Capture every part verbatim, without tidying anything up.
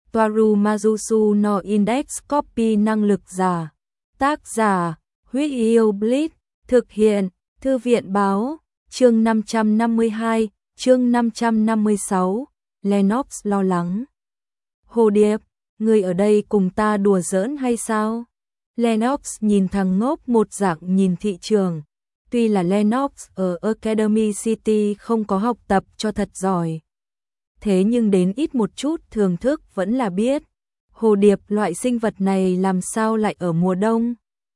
Toaru Majusu no Index Copy năng lực giả. Tác giả, Huyết Yêu Blitz, thực hiện, Thư viện báo, chương năm trăm năm mươi hai, chương năm trăm năm mươi sáu, Lennox lo lắng. Hồ Điệp, người ở đây cùng ta đùa giỡn hay sao? Lennox nhìn thằng ngốc một dạng nhìn thị trường. Tuy là Lennox ở Academy City không có học tập cho thật giỏi. Thế nhưng đến ít một chút thưởng thức vẫn là biết. Hồ điệp loại sinh vật này làm sao lại ở mùa đông.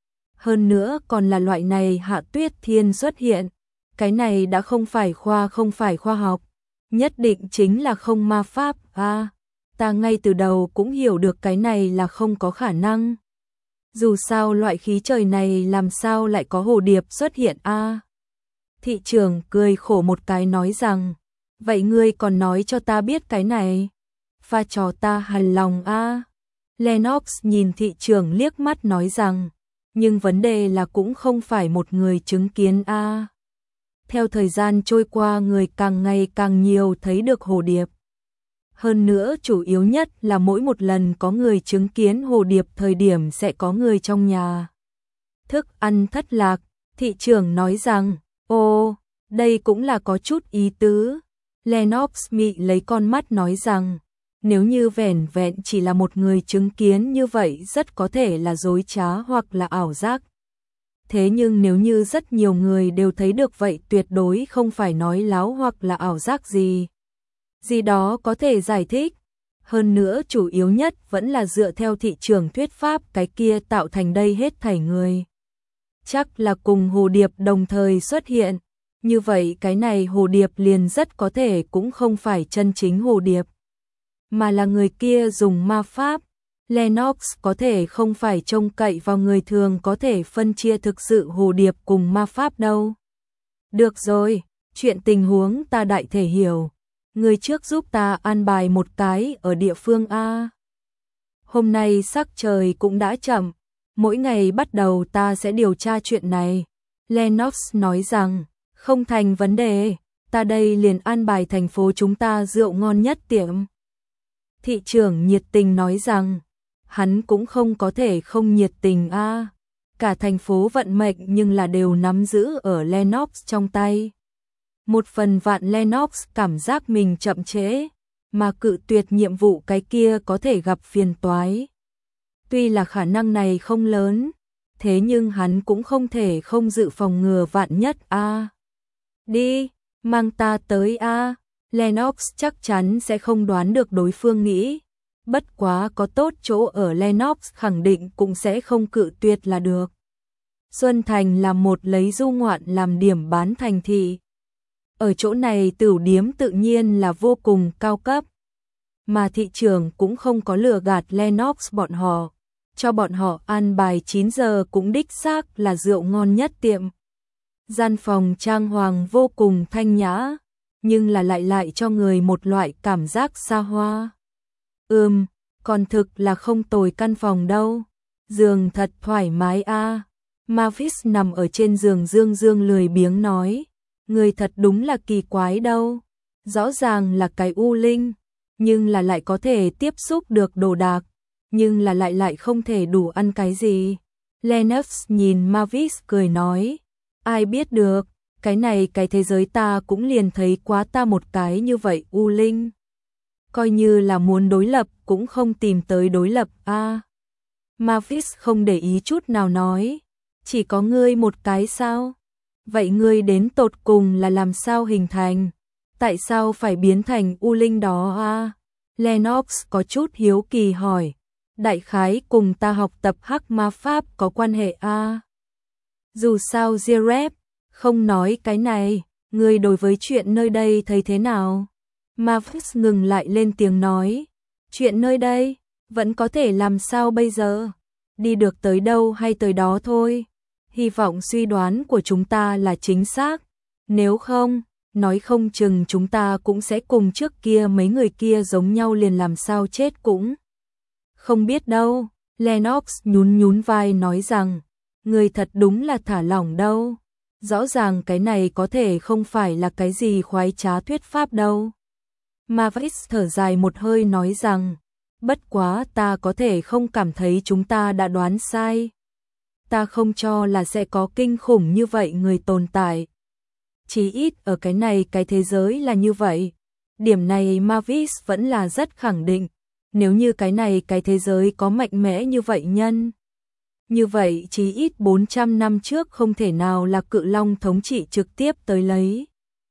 Hơn nữa còn là loại này Hạ Tuyết Thiên xuất hiện. Cái này đã không phải khoa không phải khoa học. Nhất định chính là không ma pháp. À, ta ngay từ đầu cũng hiểu được cái này là không có khả năng. Dù sao loại khí trời này làm sao lại có hồ điệp xuất hiện a? À, thị trường cười khổ một cái nói rằng, vậy ngươi còn nói cho ta biết cái này, pha trò ta hằn lòng a. À. Lennox nhìn thị trường liếc mắt nói rằng, nhưng vấn đề là cũng không phải một người chứng kiến a. À. Theo thời gian trôi qua người càng ngày càng nhiều thấy được hồ điệp. Hơn nữa chủ yếu nhất là mỗi một lần có người chứng kiến hồ điệp thời điểm sẽ có người trong nhà thức ăn thất lạc. Thị trưởng nói rằng, ô, đây cũng là có chút ý tứ. Lennox mị lấy con mắt nói rằng, nếu như vẻn vẹn chỉ là một người chứng kiến như vậy rất có thể là dối trá hoặc là ảo giác. Thế nhưng nếu như rất nhiều người đều thấy được vậy tuyệt đối không phải nói láo hoặc là ảo giác gì. Gì đó có thể giải thích. Hơn nữa chủ yếu nhất vẫn là dựa theo thị trường thuyết pháp cái kia tạo thành đây hết thảy người. Chắc là cùng hồ điệp đồng thời xuất hiện. Như vậy cái này hồ điệp liền rất có thể cũng không phải chân chính hồ điệp. Mà là người kia dùng ma pháp. Lennox có thể không phải trông cậy vào người thường có thể phân chia thực sự hồ điệp cùng ma pháp đâu. Được rồi, chuyện tình huống ta đại thể hiểu. Người trước giúp ta an bài một cái ở địa phương A. Hôm nay sắc trời cũng đã chậm, mỗi ngày bắt đầu ta sẽ điều tra chuyện này. Lennox nói rằng, không thành vấn đề, ta đây liền an bài thành phố chúng ta rượu ngon nhất tiệm. Thị trưởng nhiệt tình nói rằng, hắn cũng không có thể không nhiệt tình A. Cả thành phố vận mệnh nhưng là đều nắm giữ ở Lennox trong tay. Một phần vạn Lennox cảm giác mình chậm trễ, mà cự tuyệt nhiệm vụ cái kia có thể gặp phiền toái. Tuy là khả năng này không lớn, thế nhưng hắn cũng không thể không dự phòng ngừa vạn nhất a. À, đi, mang ta tới a. À. Lennox chắc chắn sẽ không đoán được đối phương nghĩ. Bất quá có tốt chỗ ở Lennox khẳng định cũng sẽ không cự tuyệt là được. Xuân Thành là một lấy du ngoạn làm điểm bán thành thị. Ở chỗ này tửu điếm tự nhiên là vô cùng cao cấp. Mà thị trường cũng không có lừa gạt Lennox bọn họ. Cho bọn họ ăn bài chín giờ cũng đích xác là rượu ngon nhất tiệm. Gian phòng trang hoàng vô cùng thanh nhã, nhưng là lại lại cho người một loại cảm giác xa hoa. Ừm, còn thực là không tồi căn phòng đâu. Giường thật thoải mái a. À. Mavis nằm ở trên giường dương dương lười biếng nói. Người thật đúng là kỳ quái đâu. Rõ ràng là cái u linh, nhưng là lại có thể tiếp xúc được đồ đạc, nhưng là lại lại không thể đủ ăn cái gì. Lennox nhìn Mavis cười nói, ai biết được, cái này cái thế giới ta cũng liền thấy quá ta một cái như vậy u linh. Coi như là muốn đối lập cũng không tìm tới đối lập a. À, Mavis không để ý chút nào nói, chỉ có ngươi một cái sao? Vậy ngươi đến tột cùng là làm sao hình thành? Tại sao phải biến thành u linh đó a? À? Lennox có chút hiếu kỳ hỏi. Đại khái cùng ta học tập hắc ma pháp có quan hệ a. À? Dù sao Zirep không nói cái này, ngươi đối với chuyện nơi đây thấy thế nào? Mavis ngừng lại lên tiếng nói. Chuyện nơi đây, vẫn có thể làm sao bây giờ? Đi được tới đâu hay tới đó thôi. Hy vọng suy đoán của chúng ta là chính xác. Nếu không, nói không chừng chúng ta cũng sẽ cùng trước kia mấy người kia giống nhau liền làm sao chết cũng. Không biết đâu, Lennox nhún nhún vai nói rằng, người thật đúng là thả lỏng đâu. Rõ ràng cái này có thể không phải là cái gì khoái trá thuyết pháp đâu. Mavis thở dài một hơi nói rằng, Bất quá ta có thể không cảm thấy chúng ta đã đoán sai. Ta không cho là sẽ có kinh khủng như vậy người tồn tại. Chí ít ở cái này cái thế giới là như vậy. Điểm này Mavis vẫn là rất khẳng định. Nếu như cái này cái thế giới có mạnh mẽ như vậy nhân. Như vậy chí ít bốn trăm năm trước không thể nào là cự long thống trị trực tiếp tới lấy.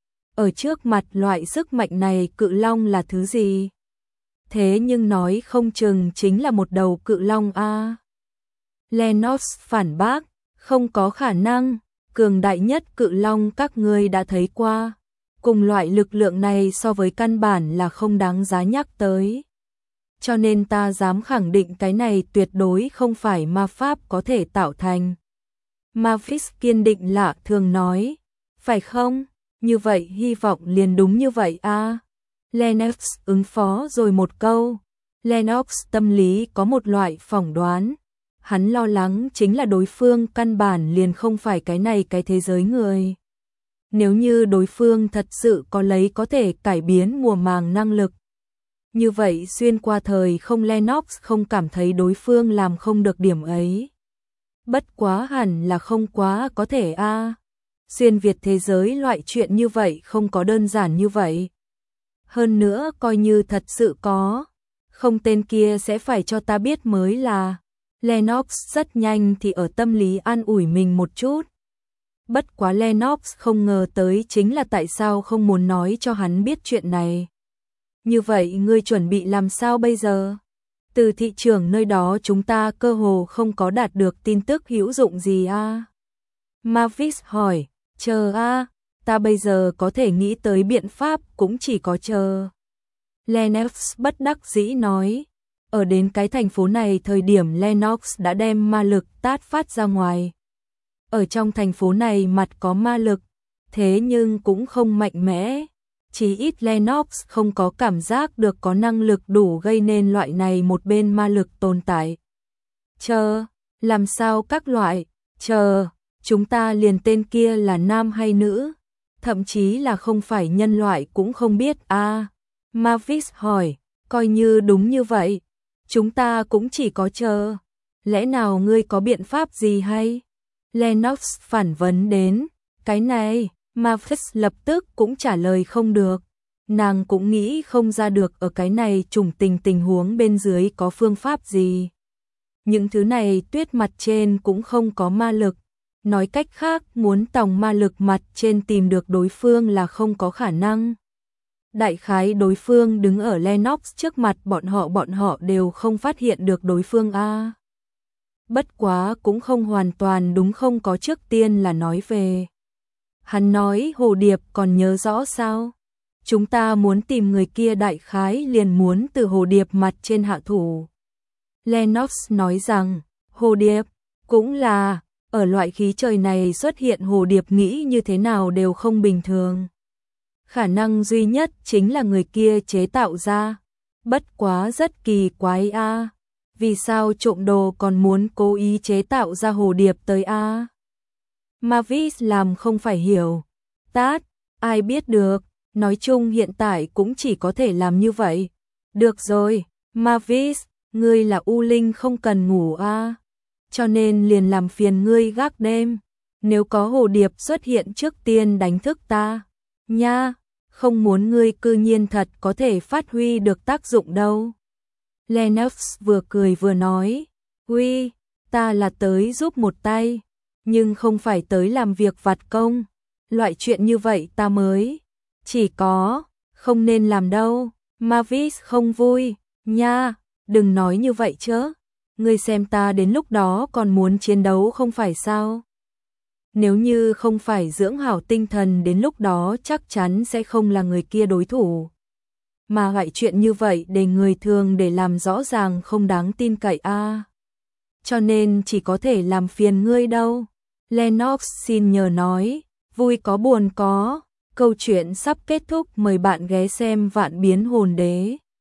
Ở trước mặt loại sức mạnh này cự long là thứ gì? Thế nhưng nói không chừng chính là một đầu cự long a. Lennox phản bác, không có khả năng, cường đại nhất cự long các ngươi đã thấy qua. Cùng loại lực lượng này so với căn bản là không đáng giá nhắc tới. Cho nên ta dám khẳng định cái này tuyệt đối không phải ma pháp có thể tạo thành. Mavis kiên định lạ thường nói, phải không? Như vậy hy vọng liền đúng như vậy a. À. Lennox ứng phó rồi một câu. Lennox tâm lý có một loại phỏng đoán. Hắn lo lắng chính là đối phương căn bản liền không phải cái này cái thế giới người. Nếu như đối phương thật sự có lấy có thể cải biến mùa màng năng lực. Như vậy xuyên qua thời không Lennox không cảm thấy đối phương làm không được điểm ấy. Bất quá hẳn là không quá có thể a. À. Xuyên Việt thế giới loại chuyện như vậy không có đơn giản như vậy. Hơn nữa coi như thật sự có, không tên kia sẽ phải cho ta biết mới là. Lennox rất nhanh thì ở tâm lý an ủi mình một chút. Bất quá Lennox không ngờ tới chính là tại sao không muốn nói cho hắn biết chuyện này. Như vậy ngươi chuẩn bị làm sao bây giờ? Từ thị trường nơi đó chúng ta cơ hồ không có đạt được tin tức hữu dụng gì a. À? Mavis hỏi, chờ a, à, ta bây giờ có thể nghĩ tới biện pháp cũng chỉ có chờ. Lennox bất đắc dĩ nói, ở đến cái thành phố này thời điểm Lennox đã đem ma lực tát phát ra ngoài. Ở trong thành phố này mặt có ma lực, thế nhưng cũng không mạnh mẽ. Chỉ ít Lennox không có cảm giác được có năng lực đủ gây nên loại này một bên ma lực tồn tại. Chờ, làm sao các loại, chờ, chúng ta liền tên kia là nam hay nữ, thậm chí là không phải nhân loại cũng không biết a. À, Mavis hỏi, coi như đúng như vậy, chúng ta cũng chỉ có chờ. Lẽ nào ngươi có biện pháp gì hay? Lennox phản vấn đến, cái này, Mavis lập tức cũng trả lời không được. Nàng cũng nghĩ không ra được ở cái này trùng tình tình huống bên dưới có phương pháp gì. Những thứ này tuyết mặt trên cũng không có ma lực. Nói cách khác muốn tòng ma lực mặt trên tìm được đối phương là không có khả năng. Đại khái đối phương đứng ở Lennox trước mặt bọn họ bọn họ đều không phát hiện được đối phương a. Bất quá cũng không hoàn toàn đúng không có trước tiên là nói về. Hắn nói Hồ Điệp còn nhớ rõ sao? Chúng ta muốn tìm người kia đại khái liền muốn từ Hồ Điệp mặt trên hạ thủ. Lennox nói rằng, Hồ Điệp, cũng là, ở loại khí trời này xuất hiện Hồ Điệp nghĩ như thế nào đều không bình thường. Khả năng duy nhất chính là người kia chế tạo ra. Bất quá rất kỳ quái a. À. Vì sao trộm đồ còn muốn cố ý chế tạo ra Hồ Điệp tới a? À? Mavis làm không phải hiểu. Tát, ai biết được, nói chung hiện tại cũng chỉ có thể làm như vậy. Được rồi, Mavis, ngươi là U Linh không cần ngủ a. À? Cho nên liền làm phiền ngươi gác đêm. Nếu có Hồ Điệp xuất hiện trước tiên đánh thức ta. Nha, không muốn ngươi cư nhiên thật có thể phát huy được tác dụng đâu. Lennox vừa cười vừa nói, Huy, ta là tới giúp một tay, nhưng không phải tới làm việc vặt công. Loại chuyện như vậy ta mới, chỉ có, không nên làm đâu. Mavis không vui, nha, đừng nói như vậy chứ. Ngươi xem ta đến lúc đó còn muốn chiến đấu không phải sao? Nếu như không phải dưỡng hảo tinh thần đến lúc đó chắc chắn sẽ không là người kia đối thủ. Mà loại chuyện như vậy để người thường để làm rõ ràng không đáng tin cậy a. À. Cho nên chỉ có thể làm phiền ngươi đâu. Lennox xin nhờ nói, vui có buồn có, câu chuyện sắp kết thúc mời bạn ghé xem Vạn Biến Hồn Đế.